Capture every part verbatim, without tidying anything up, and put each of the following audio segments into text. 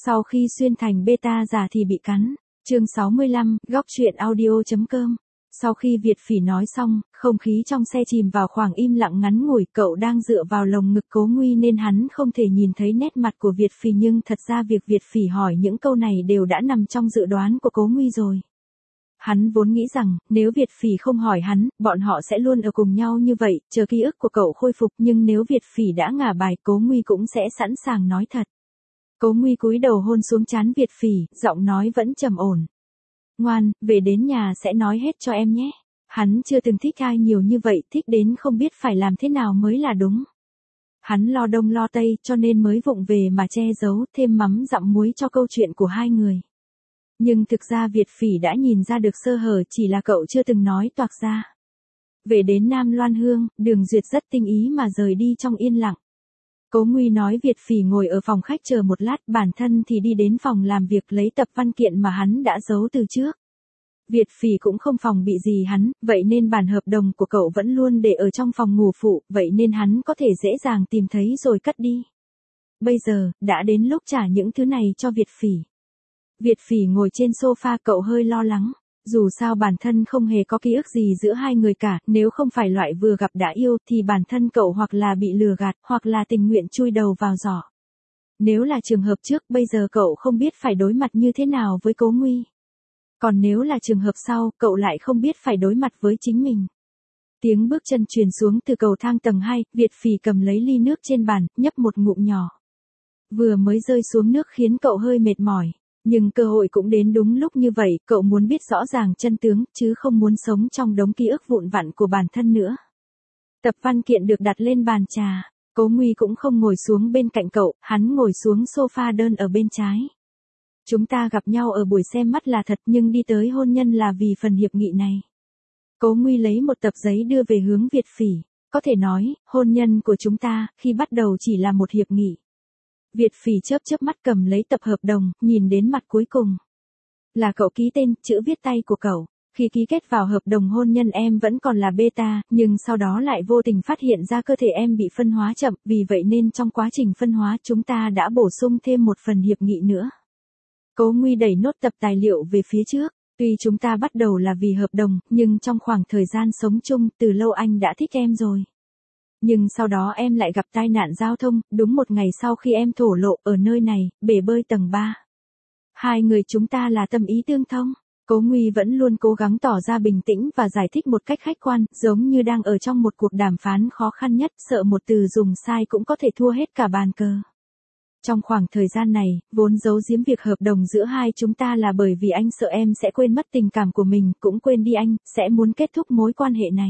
Sau khi xuyên thành beta giả thì bị cắn. Chương sáu mươi lăm, góc truyện audio.com. Sau khi Việt Phỉ nói xong, không khí trong xe chìm vào khoảng im lặng ngắn ngủi. Cậu đang dựa vào lồng ngực Cố Nguy nên hắn không thể nhìn thấy nét mặt của Việt Phỉ, nhưng thật ra việc Việt Phỉ hỏi những câu này đều đã nằm trong dự đoán của Cố Nguy rồi. Hắn vốn nghĩ rằng, nếu Việt Phỉ không hỏi hắn, bọn họ sẽ luôn ở cùng nhau như vậy, chờ ký ức của cậu khôi phục, nhưng nếu Việt Phỉ đã ngả bài, Cố Nguy cũng sẽ sẵn sàng nói thật. Cố Nguy cúi đầu hôn xuống trán Việt Phỉ, giọng nói vẫn trầm ổn. Ngoan, về đến nhà sẽ nói hết cho em nhé. Hắn chưa từng thích ai nhiều như vậy, thích đến không biết phải làm thế nào mới là đúng. Hắn lo đông lo tây cho nên mới vụng về mà che giấu, thêm mắm dặm muối cho câu chuyện của hai người. Nhưng thực ra Việt Phỉ đã nhìn ra được sơ hở, chỉ là cậu chưa từng nói toạc ra. Về đến Nam Loan Hương, Đường Duyệt rất tinh ý mà rời đi trong yên lặng. Cố Nguy nói Việt Phỉ ngồi ở phòng khách chờ một lát, bản thân thì đi đến phòng làm việc lấy tập văn kiện mà hắn đã giấu từ trước. Việt Phỉ cũng không phòng bị gì hắn, vậy nên bản hợp đồng của cậu vẫn luôn để ở trong phòng ngủ phụ, vậy nên hắn có thể dễ dàng tìm thấy rồi cất đi. Bây giờ, đã đến lúc trả những thứ này cho Việt Phỉ. Việt Phỉ ngồi trên sofa, cậu hơi lo lắng. Dù sao bản thân không hề có ký ức gì giữa hai người cả, nếu không phải loại vừa gặp đã yêu thì bản thân cậu hoặc là bị lừa gạt, hoặc là tình nguyện chui đầu vào giỏ. Nếu là trường hợp trước, bây giờ cậu không biết phải đối mặt như thế nào với Cố Nguy. Còn nếu là trường hợp sau, cậu lại không biết phải đối mặt với chính mình. Tiếng bước chân truyền xuống từ cầu thang tầng hai, Việt Phỉ cầm lấy ly nước trên bàn, nhấp một ngụm nhỏ. Vừa mới rơi xuống nước khiến cậu hơi mệt mỏi. Nhưng cơ hội cũng đến đúng lúc như vậy, cậu muốn biết rõ ràng chân tướng, chứ không muốn sống trong đống ký ức vụn vặn của bản thân nữa. Tập văn kiện được đặt lên bàn trà, Cố Nguy cũng không ngồi xuống bên cạnh cậu, hắn ngồi xuống sofa đơn ở bên trái. Chúng ta gặp nhau ở buổi xem mắt là thật, nhưng đi tới hôn nhân là vì phần hiệp nghị này. Cố Nguy lấy một tập giấy đưa về hướng Việt Phỉ, có thể nói, hôn nhân của chúng ta, khi bắt đầu chỉ là một hiệp nghị. Việt Phỉ chớp chớp mắt cầm lấy tập hợp đồng, nhìn đến mặt cuối cùng. Là cậu ký tên, chữ viết tay của cậu. Khi ký kết vào hợp đồng hôn nhân em vẫn còn là beta, nhưng sau đó lại vô tình phát hiện ra cơ thể em bị phân hóa chậm, vì vậy nên trong quá trình phân hóa chúng ta đã bổ sung thêm một phần hiệp nghị nữa. Cố Nguy đẩy nốt tập tài liệu về phía trước. Tuy chúng ta bắt đầu là vì hợp đồng, nhưng trong khoảng thời gian sống chung, từ lâu anh đã thích em rồi. Nhưng sau đó em lại gặp tai nạn giao thông, đúng một ngày sau khi em thổ lộ ở nơi này, bể bơi tầng ba. Hai người chúng ta là tâm ý tương thông. Cố Nguy vẫn luôn cố gắng tỏ ra bình tĩnh và giải thích một cách khách quan, giống như đang ở trong một cuộc đàm phán khó khăn nhất, sợ một từ dùng sai cũng có thể thua hết cả bàn cờ. Trong khoảng thời gian này, vốn giấu giếm việc hợp đồng giữa hai chúng ta là bởi vì anh sợ em sẽ quên mất tình cảm của mình, cũng quên đi anh, sẽ muốn kết thúc mối quan hệ này.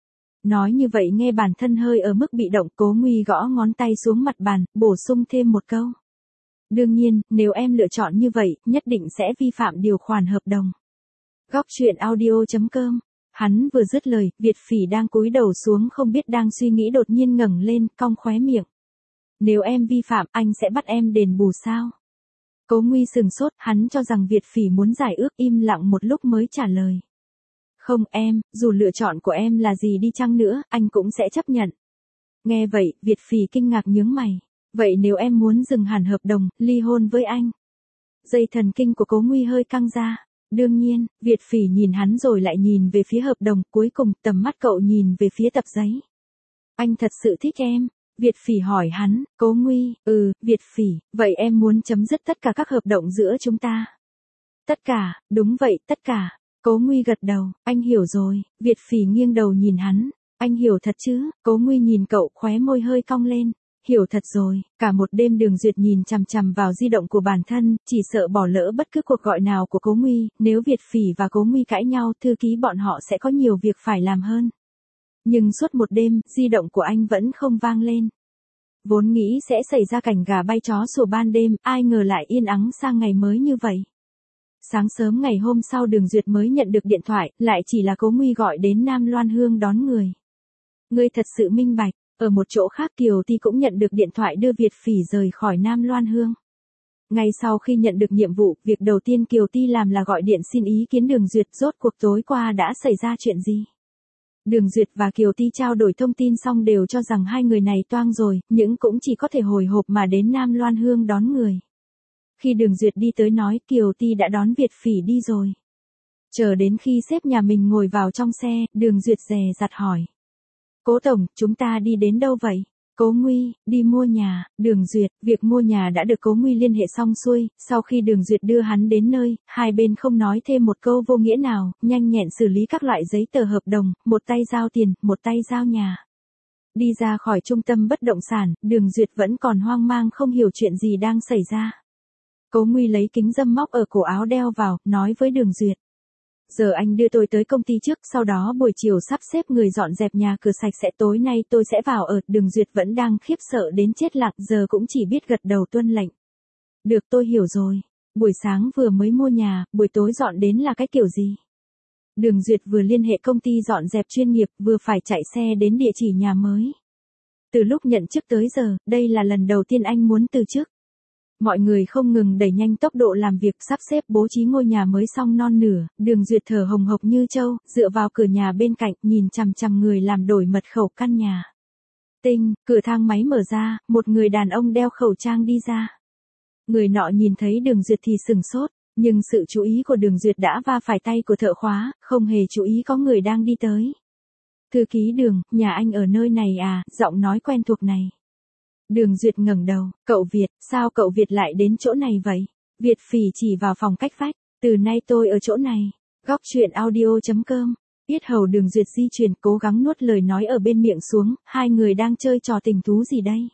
Nói như vậy nghe bản thân hơi ở mức bị động, Cố Nguy gõ ngón tay xuống mặt bàn, bổ sung thêm một câu. Đương nhiên, nếu em lựa chọn như vậy, nhất định sẽ vi phạm điều khoản hợp đồng. Góc truyện audio.com. Hắn vừa dứt lời, Việt Phỉ đang cúi đầu xuống không biết đang suy nghĩ đột nhiên ngẩng lên, cong khóe miệng. Nếu em vi phạm, anh sẽ bắt em đền bù sao? Cố Nguy sừng sốt, hắn cho rằng Việt Phỉ muốn giải ước, im lặng một lúc mới trả lời. Không em, dù lựa chọn của em là gì đi chăng nữa, anh cũng sẽ chấp nhận. Nghe vậy, Việt Phỉ kinh ngạc nhướng mày. Vậy nếu em muốn dừng hẳn hợp đồng, ly hôn với anh? Dây thần kinh của Cố Nguy hơi căng ra. Đương nhiên, Việt Phỉ nhìn hắn rồi lại nhìn về phía hợp đồng, cuối cùng tầm mắt cậu nhìn về phía tập giấy. Anh thật sự thích em? Việt Phỉ hỏi hắn. Cố Nguy, ừ, Việt Phỉ, vậy em muốn chấm dứt tất cả các hợp đồng giữa chúng ta? Tất cả, đúng vậy, tất cả. Cố Nguy gật đầu, anh hiểu rồi. Việt Phỉ nghiêng đầu nhìn hắn. Anh hiểu thật chứ? Cố Nguy nhìn cậu, khóe môi hơi cong lên. Hiểu thật rồi. Cả một đêm Đường Duyệt nhìn chằm chằm vào di động của bản thân, chỉ sợ bỏ lỡ bất cứ cuộc gọi nào của Cố Nguy. Nếu Việt Phỉ và Cố Nguy cãi nhau, thư ký bọn họ sẽ có nhiều việc phải làm hơn. Nhưng suốt một đêm, di động của anh vẫn không vang lên. Vốn nghĩ sẽ xảy ra cảnh gà bay chó sủa ban đêm, ai ngờ lại yên ắng sang ngày mới như vậy. Sáng sớm ngày hôm sau Đường Duyệt mới nhận được điện thoại, lại chỉ là Cố Nguy gọi đến Nam Loan Hương đón người. Ngươi thật sự minh bạch. Ở một chỗ khác Kiều Ti cũng nhận được điện thoại đưa Việt Phỉ rời khỏi Nam Loan Hương. Ngay sau khi nhận được nhiệm vụ, việc đầu tiên Kiều Ti làm là gọi điện xin ý kiến Đường Duyệt, rốt cuộc tối qua đã xảy ra chuyện gì. Đường Duyệt và Kiều Ti trao đổi thông tin xong đều cho rằng hai người này toang rồi, nhưng cũng chỉ có thể hồi hộp mà đến Nam Loan Hương đón người. Khi Đường Duyệt đi tới nói Kiều Ti đã đón Việt Phỉ đi rồi. Chờ đến khi sếp nhà mình ngồi vào trong xe, Đường Duyệt dè dặt hỏi. Cố tổng, chúng ta đi đến đâu vậy? Cố Nguy, đi mua nhà. Đường Duyệt, việc mua nhà đã được Cố Nguy liên hệ xong xuôi, sau khi Đường Duyệt đưa hắn đến nơi, hai bên không nói thêm một câu vô nghĩa nào, nhanh nhẹn xử lý các loại giấy tờ hợp đồng, một tay giao tiền, một tay giao nhà. Đi ra khỏi trung tâm bất động sản, Đường Duyệt vẫn còn hoang mang không hiểu chuyện gì đang xảy ra. Cố Nguy lấy kính râm móc ở cổ áo đeo vào, nói với Đường Duyệt. Giờ anh đưa tôi tới công ty trước, sau đó buổi chiều sắp xếp người dọn dẹp nhà cửa sạch sẽ, tối nay tôi sẽ vào ở. Đường Duyệt vẫn đang khiếp sợ đến chết lặng, giờ cũng chỉ biết gật đầu tuân lệnh. Được, tôi hiểu rồi. Buổi sáng vừa mới mua nhà, buổi tối dọn đến là cái kiểu gì? Đường Duyệt vừa liên hệ công ty dọn dẹp chuyên nghiệp, vừa phải chạy xe đến địa chỉ nhà mới. Từ lúc nhận chức tới giờ, đây là lần đầu tiên anh muốn từ chức. Mọi người không ngừng đẩy nhanh tốc độ làm việc sắp xếp bố trí ngôi nhà mới xong non nửa, Đường Duyệt thở hồng hộc như trâu, dựa vào cửa nhà bên cạnh, nhìn chằm chằm người làm đổi mật khẩu căn nhà. Tinh, cửa thang máy mở ra, một người đàn ông đeo khẩu trang đi ra. Người nọ nhìn thấy Đường Duyệt thì sừng sốt, nhưng sự chú ý của Đường Duyệt đã va phải tay của thợ khóa, không hề chú ý có người đang đi tới. Thư ký Đường, nhà anh ở nơi này à? Giọng nói quen thuộc này. Đường Duyệt ngẩng đầu, cậu Việt, sao cậu Việt lại đến chỗ này vậy? Việt Phỉ chỉ vào phòng cách vách, từ nay tôi ở chỗ này. Góc truyện audio chấm com. Yết hầu Đường Duyệt di chuyển, cố gắng nuốt lời nói ở bên miệng xuống, hai người đang chơi trò tình thú gì đây?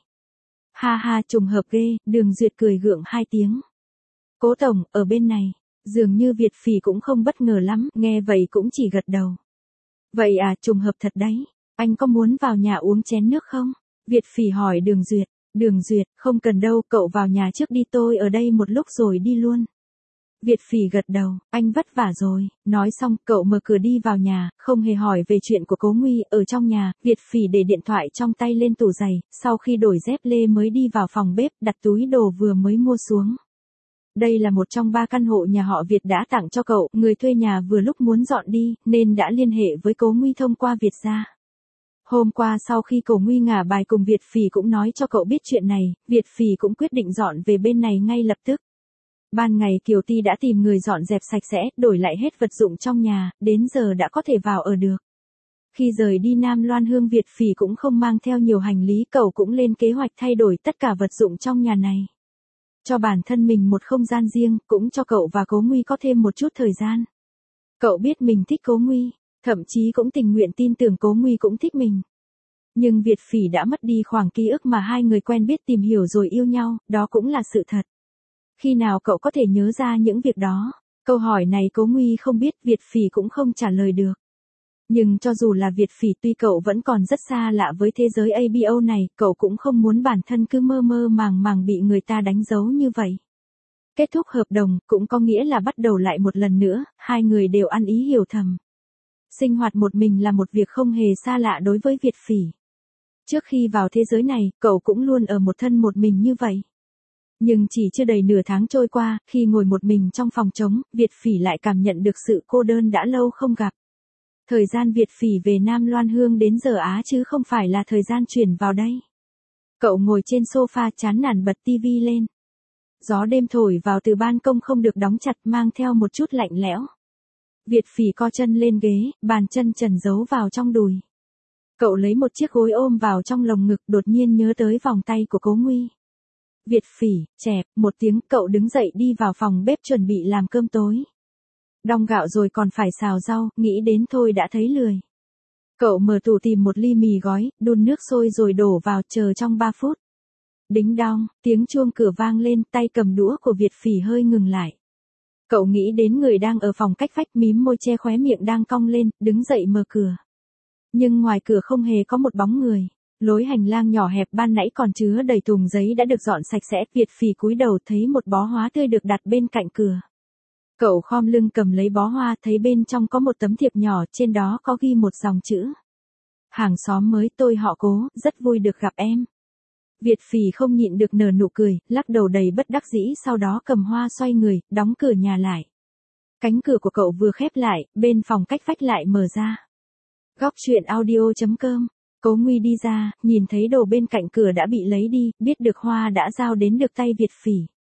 Ha ha, trùng hợp ghê, Đường Duyệt cười gượng hai tiếng. Cố tổng, ở bên này, dường như Việt Phỉ cũng không bất ngờ lắm, nghe vậy cũng chỉ gật đầu. Vậy à, trùng hợp thật đấy, anh có muốn vào nhà uống chén nước không? Việt Phỉ hỏi Đường Duyệt. Đường Duyệt, không cần đâu, cậu vào nhà trước đi, tôi ở đây một lúc rồi đi luôn. Việt Phỉ gật đầu, anh vất vả rồi. Nói xong, cậu mở cửa đi vào nhà, không hề hỏi về chuyện của Cố Nguy. Ở trong nhà, Việt Phỉ để điện thoại trong tay lên tủ giày, sau khi đổi dép lê mới đi vào phòng bếp, đặt túi đồ vừa mới mua xuống. Đây là một trong ba căn hộ nhà họ Việt đã tặng cho cậu, người thuê nhà vừa lúc muốn dọn đi, nên đã liên hệ với Cố Nguy thông qua Việt gia. Hôm qua sau khi Cố Nguy ngả bài cùng Việt Phỉ cũng nói cho cậu biết chuyện này, Việt Phỉ cũng quyết định dọn về bên này ngay lập tức. Ban ngày Kiều Ti đã tìm người dọn dẹp sạch sẽ, đổi lại hết vật dụng trong nhà, đến giờ đã có thể vào ở được. Khi rời đi Nam Loan Hương, Việt Phỉ cũng không mang theo nhiều hành lý, cậu cũng lên kế hoạch thay đổi tất cả vật dụng trong nhà này. Cho bản thân mình một không gian riêng, cũng cho cậu và Cố Nguy có thêm một chút thời gian. Cậu biết mình thích Cố Nguy, thậm chí cũng tình nguyện tin tưởng Cố Nguy cũng thích mình. Nhưng Việt Phỉ đã mất đi khoảng ký ức mà hai người quen biết tìm hiểu rồi yêu nhau, đó cũng là sự thật. Khi nào cậu có thể nhớ ra những việc đó? Câu hỏi này Cố Nguy không biết, Việt Phỉ cũng không trả lời được. Nhưng cho dù là Việt Phỉ, tuy cậu vẫn còn rất xa lạ với thế giới a bê o này, cậu cũng không muốn bản thân cứ mơ mơ màng màng bị người ta đánh dấu như vậy. Kết thúc hợp đồng, cũng có nghĩa là bắt đầu lại một lần nữa, hai người đều ăn ý hiểu thầm. Sinh hoạt một mình là một việc không hề xa lạ đối với Việt Phỉ. Trước khi vào thế giới này, cậu cũng luôn ở một thân một mình như vậy. Nhưng chỉ chưa đầy nửa tháng trôi qua, khi ngồi một mình trong phòng trống, Việt Phỉ lại cảm nhận được sự cô đơn đã lâu không gặp. Thời gian Việt Phỉ về Nam Loan Hương đến giờ Á chứ không phải là thời gian chuyển vào đây. Cậu ngồi trên sofa chán nản bật tivi lên. Gió đêm thổi vào từ ban công không được đóng chặt, mang theo một chút lạnh lẽo. Việt Phỉ co chân lên ghế, bàn chân trần giấu vào trong đùi. Cậu lấy một chiếc gối ôm vào trong lồng ngực, đột nhiên nhớ tới vòng tay của Cố Nguy. Việt Phỉ, chẹp, một tiếng, cậu đứng dậy đi vào phòng bếp chuẩn bị làm cơm tối. Đong gạo rồi còn phải xào rau, nghĩ đến thôi đã thấy lười. Cậu mở tủ tìm một ly mì gói, đun nước sôi rồi đổ vào, chờ trong ba phút. Đính đong, tiếng chuông cửa vang lên, tay cầm đũa của Việt Phỉ hơi ngừng lại. Cậu nghĩ đến người đang ở phòng cách vách, mím môi che khóe miệng đang cong lên, đứng dậy mở cửa. Nhưng ngoài cửa không hề có một bóng người. Lối hành lang nhỏ hẹp ban nãy còn chứa đầy thùng giấy đã được dọn sạch sẽ, Việt Phỉ cúi đầu thấy một bó hoa tươi được đặt bên cạnh cửa. Cậu khom lưng cầm lấy bó hoa, thấy bên trong có một tấm thiệp nhỏ, trên đó có ghi một dòng chữ. Hàng xóm mới, tôi họ Cố, rất vui được gặp em. Việt Phỉ không nhịn được nở nụ cười, lắc đầu đầy bất đắc dĩ, sau đó cầm hoa xoay người, đóng cửa nhà lại. Cánh cửa của cậu vừa khép lại, bên phòng cách vách lại mở ra. Góc truyện audio chấm com. Cố Nguy đi ra, nhìn thấy đồ bên cạnh cửa đã bị lấy đi, biết được hoa đã giao đến được tay Việt Phỉ.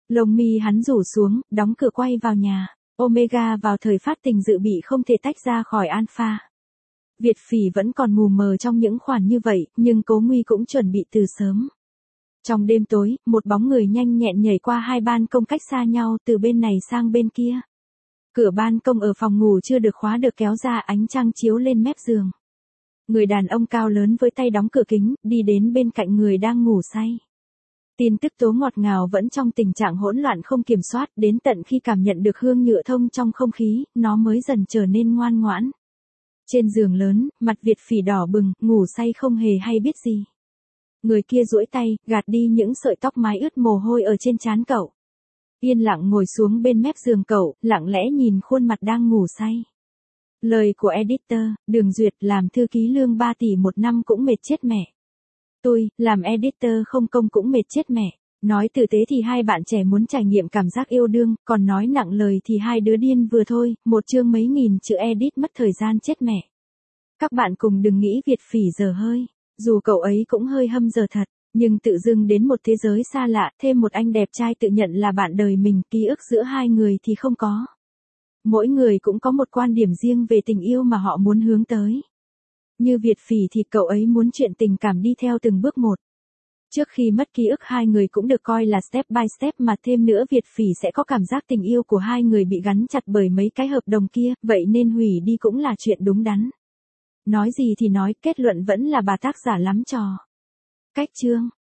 Lông mi hắn rủ xuống, đóng cửa quay vào nhà. Omega vào thời phát tình dự bị không thể tách ra khỏi Alpha. Việt Phỉ vẫn còn mù mờ trong những khoản như vậy, nhưng Cố Nguy cũng chuẩn bị từ sớm. Trong đêm tối, một bóng người nhanh nhẹn nhảy qua hai ban công cách xa nhau từ bên này sang bên kia. Cửa ban công ở phòng ngủ chưa được khóa được kéo ra, ánh trăng chiếu lên mép giường. Người đàn ông cao lớn với tay đóng cửa kính, đi đến bên cạnh người đang ngủ say. Tin tức tố ngọt ngào vẫn trong tình trạng hỗn loạn không kiểm soát, đến tận khi cảm nhận được hương nhựa thông trong không khí, nó mới dần trở nên ngoan ngoãn. Trên giường lớn, mặt Việt Phỉ đỏ bừng, ngủ say không hề hay biết gì. Người kia duỗi tay, gạt đi những sợi tóc mái ướt mồ hôi ở trên trán cậu. Yên lặng ngồi xuống bên mép giường cậu, lặng lẽ nhìn khuôn mặt đang ngủ say. Lời của editor, Đường Duyệt, làm thư ký lương ba tỷ một năm cũng mệt chết mẹ. Tôi, làm editor không công cũng mệt chết mẹ. Nói tử tế thì hai bạn trẻ muốn trải nghiệm cảm giác yêu đương, còn nói nặng lời thì hai đứa điên vừa thôi, một chương mấy nghìn chữ edit mất thời gian chết mẹ. Các bạn cùng đừng nghĩ Việt Phỉ dở hơi, dù cậu ấy cũng hơi hâm dở thật, nhưng tự dưng đến một thế giới xa lạ, thêm một anh đẹp trai tự nhận là bạn đời mình, ký ức giữa hai người thì không có. Mỗi người cũng có một quan điểm riêng về tình yêu mà họ muốn hướng tới. Như Việt Phỉ thì cậu ấy muốn chuyện tình cảm đi theo từng bước một. Trước khi mất ký ức hai người cũng được coi là step by step, mà thêm nữa Việt Phỉ sẽ có cảm giác tình yêu của hai người bị gắn chặt bởi mấy cái hợp đồng kia, vậy nên hủy đi cũng là chuyện đúng đắn. Nói gì thì nói, kết luận vẫn là bà tác giả lắm trò. Cách chương